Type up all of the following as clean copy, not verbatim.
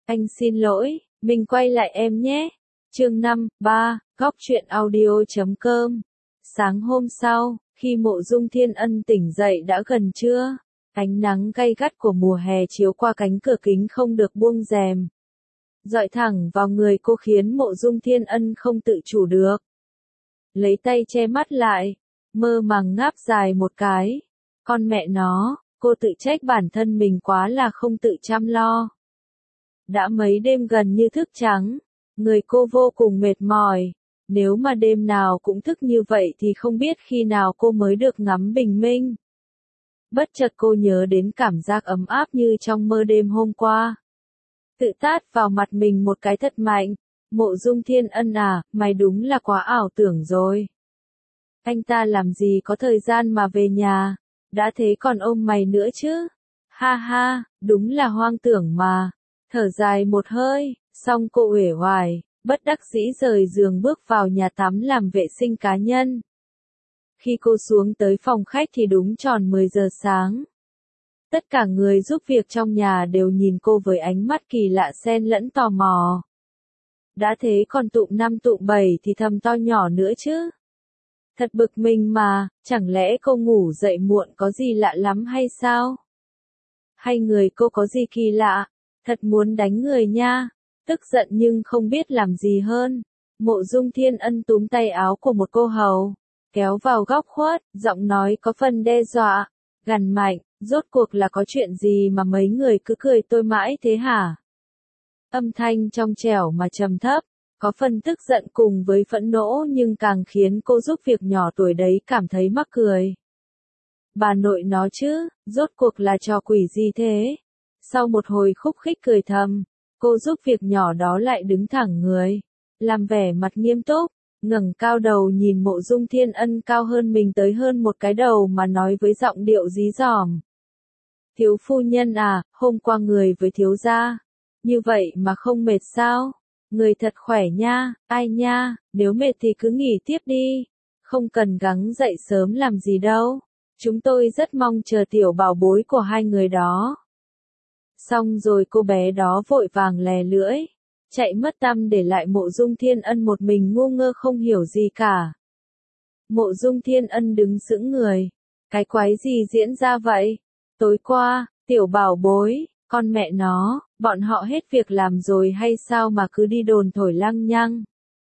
Anh xin lỗi, mình quay lại em nhé. Chương 5, 3, Góc truyện audio.com. Sáng hôm sau, khi Mộ Dung Thiên Ân tỉnh dậy đã gần trưa, ánh nắng gay gắt của mùa hè chiếu qua cánh cửa kính không được buông rèm, dọi thẳng vào người cô khiến Mộ Dung Thiên Ân không tự chủ được. Lấy tay che mắt lại, mơ màng ngáp dài một cái. Con mẹ nó, cô tự trách bản thân mình quá là không tự chăm lo. Đã mấy đêm gần như thức trắng, người cô vô cùng mệt mỏi. Nếu mà đêm nào cũng thức như vậy thì không biết khi nào cô mới được ngắm bình minh. Bất chợt cô nhớ đến cảm giác ấm áp như trong mơ đêm hôm qua. Tự tát vào mặt mình một cái thật mạnh. Mộ Dung Thiên Ân à, mày đúng là quá ảo tưởng rồi. Anh ta làm gì có thời gian mà về nhà, đã thế còn ôm mày nữa chứ. Ha ha, đúng là hoang tưởng mà. Thở dài một hơi, xong cô uể oải, bất đắc dĩ rời giường bước vào nhà tắm làm vệ sinh cá nhân. Khi cô xuống tới phòng khách thì đúng tròn 10 giờ sáng. Tất cả người giúp việc trong nhà đều nhìn cô với ánh mắt kỳ lạ xen lẫn tò mò. Đã thế còn tụm 5 tụm 7 thì thầm to nhỏ nữa chứ. Thật bực mình mà, chẳng lẽ cô ngủ dậy muộn có gì lạ lắm hay sao? Hay người cô có gì kỳ lạ? Thật muốn đánh người nha. Tức giận nhưng không biết làm gì hơn. Mộ Dung Thiên Ân túm tay áo của một cô hầu, kéo vào góc khuất, giọng nói có phần đe dọa, gằn mạnh, rốt cuộc là có chuyện gì mà mấy người cứ cười tôi mãi thế hả? Âm thanh trong trẻo mà trầm thấp, có phần tức giận cùng với phẫn nộ nhưng càng khiến cô giúp việc nhỏ tuổi đấy cảm thấy mắc cười. Bà nội nó chứ, rốt cuộc là trò quỷ gì thế? Sau một hồi khúc khích cười thầm, cô giúp việc nhỏ đó lại đứng thẳng người, làm vẻ mặt nghiêm túc, ngẩng cao đầu nhìn Mộ Dung Thiên Ân cao hơn mình tới hơn một cái đầu mà nói với giọng điệu dí dỏm. Thiếu phu nhân à, hôm qua người với thiếu gia, như vậy mà không mệt sao? Người thật khỏe nha, ai nha, nếu mệt thì cứ nghỉ tiếp đi, không cần gắng dậy sớm làm gì đâu. Chúng tôi rất mong chờ tiểu bảo bối của hai người đó. Xong rồi cô bé đó vội vàng lè lưỡi, chạy mất tăm để lại Mộ Dung Thiên Ân một mình ngu ngơ không hiểu gì cả. Mộ Dung Thiên Ân đứng sững người, cái quái gì diễn ra vậy? Tối qua, tiểu bảo bối, con mẹ nó, bọn họ hết việc làm rồi hay sao mà cứ đi đồn thổi lăng nhăng?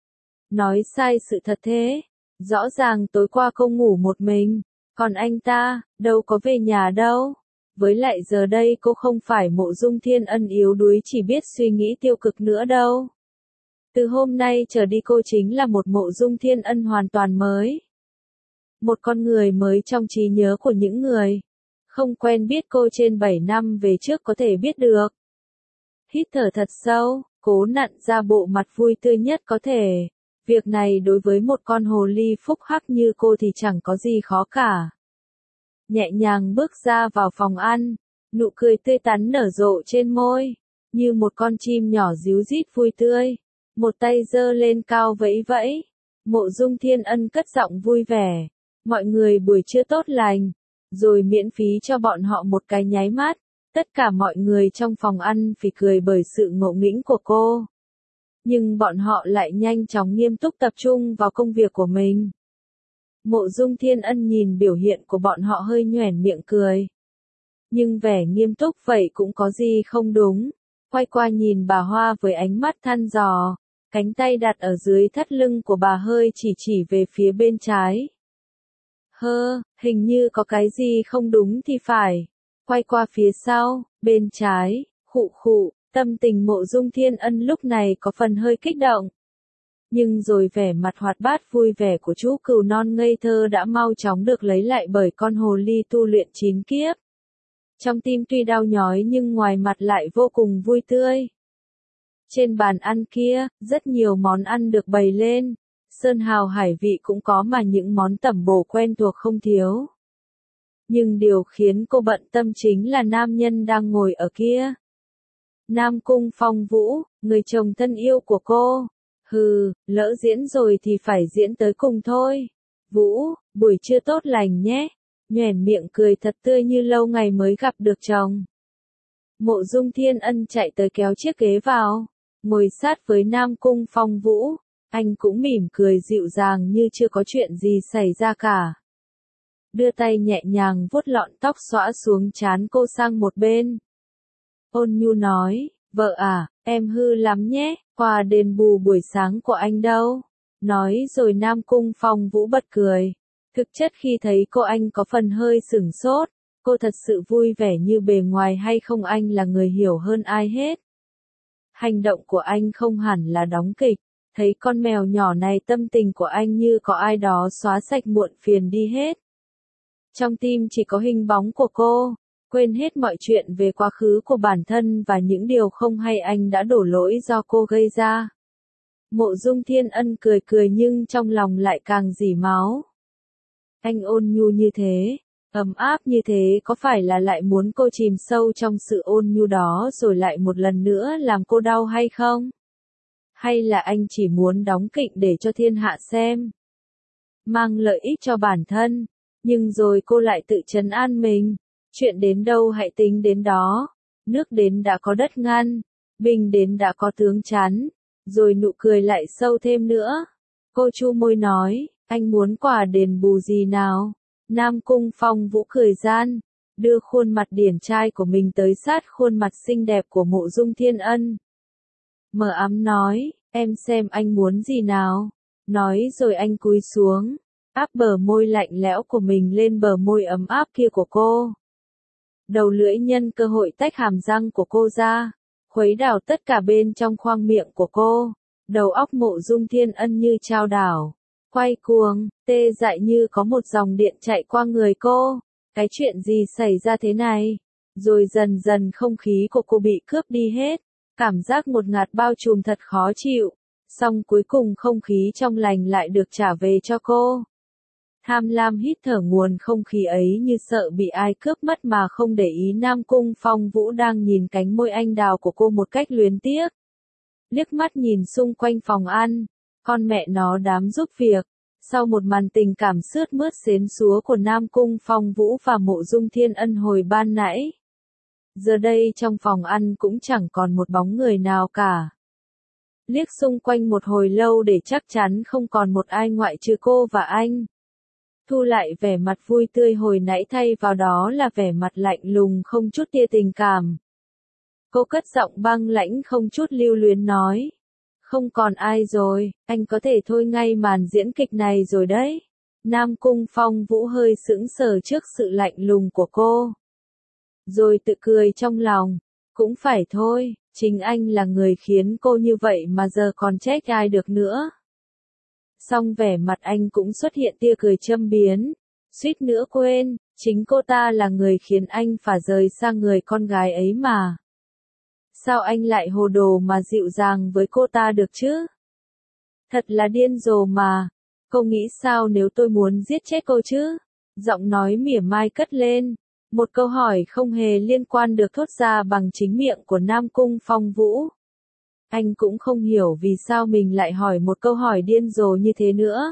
Nói sai sự thật thế, rõ ràng tối qua cô ngủ một mình, còn anh ta, đâu có về nhà đâu. Với lại giờ đây cô không phải Mộ Dung Thiên Ân yếu đuối chỉ biết suy nghĩ tiêu cực nữa đâu. Từ hôm nay trở đi cô chính là một Mộ Dung Thiên Ân hoàn toàn mới. Một con người mới trong trí nhớ của những người không quen biết cô trên 7 năm về trước có thể biết được. Hít thở thật sâu, cố nặn ra bộ mặt vui tươi nhất có thể. Việc này đối với một con hồ ly phúc hắc như cô thì chẳng có gì khó cả. Nhẹ nhàng bước ra vào phòng ăn, nụ cười tươi tắn nở rộ trên môi, như một con chim nhỏ ríu rít vui tươi, một tay giơ lên cao vẫy vẫy. Mộ Dung Thiên Ân cất giọng vui vẻ, mọi người buổi trưa tốt lành, rồi miễn phí cho bọn họ một cái nháy mắt. Tất cả mọi người trong phòng ăn phì cười bởi sự ngộ nghĩnh của cô. Nhưng bọn họ lại nhanh chóng nghiêm túc tập trung vào công việc của mình. Mộ Dung Thiên Ân nhìn biểu hiện của bọn họ hơi nhoẻn miệng cười. Nhưng vẻ nghiêm túc vậy cũng có gì không đúng. Quay qua nhìn bà Hoa với ánh mắt thăm dò, cánh tay đặt ở dưới thắt lưng của bà hơi chỉ về phía bên trái. Hình như có cái gì không đúng thì phải. Quay qua phía sau, bên trái, khụ, tâm tình Mộ Dung Thiên Ân lúc này có phần hơi kích động. Nhưng rồi vẻ mặt hoạt bát vui vẻ của chú cừu non ngây thơ đã mau chóng được lấy lại bởi con hồ ly tu luyện 9 kiếp. Trong tim tuy đau nhói nhưng ngoài mặt lại vô cùng vui tươi. Trên bàn ăn kia, rất nhiều món ăn được bày lên. Sơn hào hải vị cũng có mà những món tẩm bổ quen thuộc không thiếu. Nhưng điều khiến cô bận tâm chính là nam nhân đang ngồi ở kia. Nam Cung Phong Vũ, người chồng thân yêu của cô. Lỡ diễn rồi thì phải diễn tới cùng thôi. Vũ, buổi trưa tốt lành nhé. Nhoẻn miệng cười thật tươi như lâu ngày mới gặp được chồng. Mộ Dung Thiên Ân chạy tới kéo chiếc ghế vào, ngồi sát với Nam Cung Phong Vũ, anh cũng mỉm cười dịu dàng như chưa có chuyện gì xảy ra cả. Đưa tay nhẹ nhàng vuốt lọn tóc xõa xuống trán cô sang một bên. Ôn nhu nói, vợ à, em hư lắm nhé, quà đền bù buổi sáng của anh đâu? Nói rồi Nam Cung Phong Vũ bật cười. Thực chất khi thấy cô anh có phần hơi sửng sốt, cô thật sự vui vẻ như bề ngoài hay không anh là người hiểu hơn ai hết. Hành động của anh không hẳn là đóng kịch, thấy con mèo nhỏ này tâm tình của anh như có ai đó xóa sạch muộn phiền đi hết. Trong tim chỉ có hình bóng của cô, quên hết mọi chuyện về quá khứ của bản thân và những điều không hay anh đã đổ lỗi do cô gây ra. Mộ Dung Thiên Ân cười cười nhưng trong lòng lại càng rỉ máu. Anh ôn nhu như thế, ấm áp như thế có phải là lại muốn cô chìm sâu trong sự ôn nhu đó rồi lại một lần nữa làm cô đau hay không? Hay là anh chỉ muốn đóng kịch để cho thiên hạ xem? Mang lợi ích cho bản thân, nhưng rồi cô lại tự trấn an mình. Chuyện đến đâu hãy tính đến đó, nước đến đã có đất ngăn, binh đến đã có tướng chắn, rồi nụ cười lại sâu thêm nữa. Cô chu môi nói, anh muốn quà đền bù gì nào? Nam Cung Phong Vũ cười gian, đưa khuôn mặt điển trai của mình tới sát khuôn mặt xinh đẹp của Mộ Dung Thiên Ân. Mờ ám nói, em xem anh muốn gì nào? Nói rồi anh cúi xuống, áp bờ môi lạnh lẽo của mình lên bờ môi ấm áp kia của cô. Đầu lưỡi nhân cơ hội tách hàm răng của cô ra, khuấy đảo tất cả bên trong khoang miệng của cô. Đầu óc Mộ Dung Thiên Ân như chao đảo, quay cuồng, tê dại như có một dòng điện chạy qua người cô. Cái chuyện gì xảy ra thế này? Rồi dần dần không khí của cô bị cướp đi hết, cảm giác ngột ngạt bao trùm thật khó chịu. Xong cuối cùng không khí trong lành lại được trả về cho cô. Tham lam hít thở nguồn không khí ấy như sợ bị ai cướp mất mà không để ý Nam Cung Phong Vũ đang nhìn cánh môi anh đào của cô một cách luyến tiếc. Liếc mắt nhìn xung quanh phòng ăn, con mẹ nó đám giúp việc. Sau một màn tình cảm sướt mướt xến xúa của Nam Cung Phong Vũ và Mộ Dung Thiên Ân hồi ban nãy, giờ đây trong phòng ăn cũng chẳng còn một bóng người nào cả. Liếc xung quanh một hồi lâu để chắc chắn không còn một ai ngoại trừ cô và anh. Thu lại vẻ mặt vui tươi hồi nãy thay vào đó là vẻ mặt lạnh lùng không chút tia tình cảm. Cô cất giọng băng lãnh không chút lưu luyến nói. Không còn ai rồi, anh có thể thôi ngay màn diễn kịch này rồi đấy. Nam Cung Phong Vũ hơi sững sờ trước sự lạnh lùng của cô. Rồi tự cười trong lòng. Cũng phải thôi, chính anh là người khiến cô như vậy mà giờ còn trách ai được nữa. Xong vẻ mặt anh cũng xuất hiện tia cười châm biếm. Suýt nữa quên, chính cô ta là người khiến anh phải rời sang người con gái ấy mà. Sao anh lại hồ đồ mà dịu dàng với cô ta được chứ? Thật là điên rồ mà. Cô nghĩ sao nếu tôi muốn giết chết cô chứ? Giọng nói mỉa mai cất lên. Một câu hỏi không hề liên quan được thốt ra bằng chính miệng của Nam Cung Phong Vũ. Anh cũng không hiểu vì sao mình lại hỏi một câu hỏi điên rồ như thế nữa.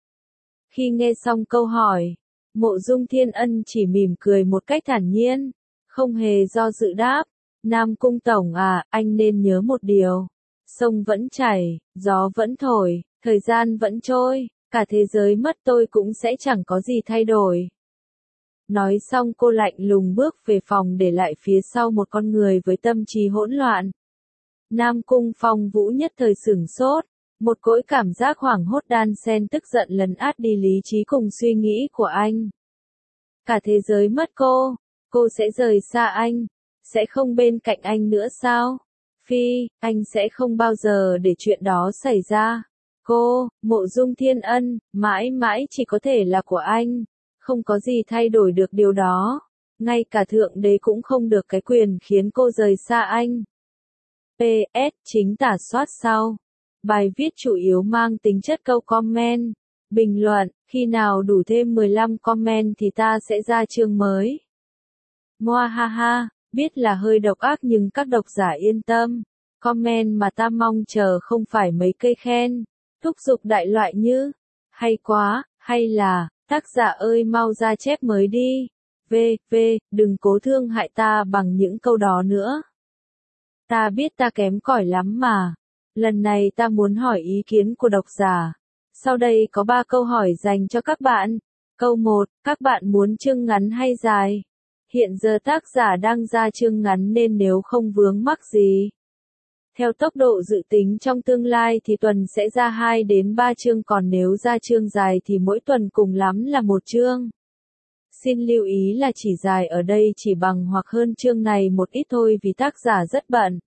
Khi nghe xong câu hỏi, Mộ Dung Thiên Ân chỉ mỉm cười một cách thản nhiên, không hề do dự đáp. Nam Cung Tổng à, anh nên nhớ một điều. Sông vẫn chảy, gió vẫn thổi, thời gian vẫn trôi, cả thế giới mất tôi cũng sẽ chẳng có gì thay đổi. Nói xong cô lạnh lùng bước về phòng để lại phía sau một con người với tâm trí hỗn loạn. Nam Cung Phong Vũ nhất thời sửng sốt, một cỗ cảm giác hoảng hốt đan xen tức giận lấn át đi lý trí cùng suy nghĩ của anh. Cả thế giới mất cô sẽ rời xa anh, sẽ không bên cạnh anh nữa sao? Phi, anh sẽ không bao giờ để chuyện đó xảy ra. Cô, Mộ Dung Thiên Ân, mãi mãi chỉ có thể là của anh, không có gì thay đổi được điều đó. Ngay cả Thượng Đế cũng không được cái quyền khiến cô rời xa anh. PS, chính tả soát sau. Bài viết chủ yếu mang tính chất câu comment, bình luận, khi nào đủ thêm 15 comment thì ta sẽ ra chương mới. Moa ha ha, biết là hơi độc ác nhưng các độc giả yên tâm. Comment mà ta mong chờ không phải mấy cây khen, thúc giục đại loại như, hay quá, hay là, tác giả ơi mau ra chép mới đi. đừng cố thương hại ta bằng những câu đó nữa. Ta biết ta kém cỏi lắm mà. Lần này ta muốn hỏi ý kiến của độc giả. Sau đây có 3 câu hỏi dành cho các bạn. Câu 1, các bạn muốn chương ngắn hay dài? Hiện giờ tác giả đang ra chương ngắn nên nếu không vướng mắc gì. Theo tốc độ dự tính trong tương lai thì tuần sẽ ra 2 đến 3 chương, còn nếu ra chương dài thì mỗi tuần cùng lắm là 1 chương. Xin lưu ý là chỉ dài ở đây chỉ bằng hoặc hơn chương này một ít thôi vì tác giả rất bận.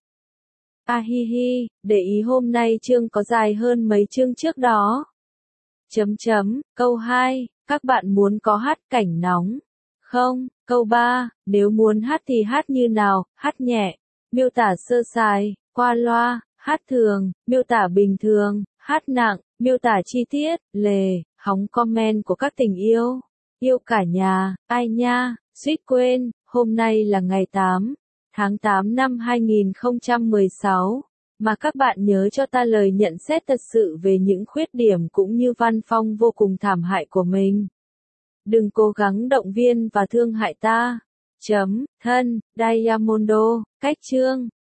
Để ý hôm nay chương có dài hơn mấy chương trước đó. Câu 2, các bạn muốn có hát cảnh nóng không? Câu 3, nếu muốn hát thì hát như nào? Hát nhẹ, miêu tả sơ sài, qua loa, hát thường, miêu tả bình thường, hát nặng, miêu tả chi tiết, lề, hóng comment của các tình yêu. Yêu cả nhà, ai nha, suýt quên, hôm nay là ngày 8 tháng 8 năm 2016. Mà các bạn nhớ cho ta lời nhận xét thật sự về những khuyết điểm cũng như văn phong vô cùng thảm hại của mình. Đừng cố gắng động viên và thương hại ta. Thân, Diamondo, cách chương.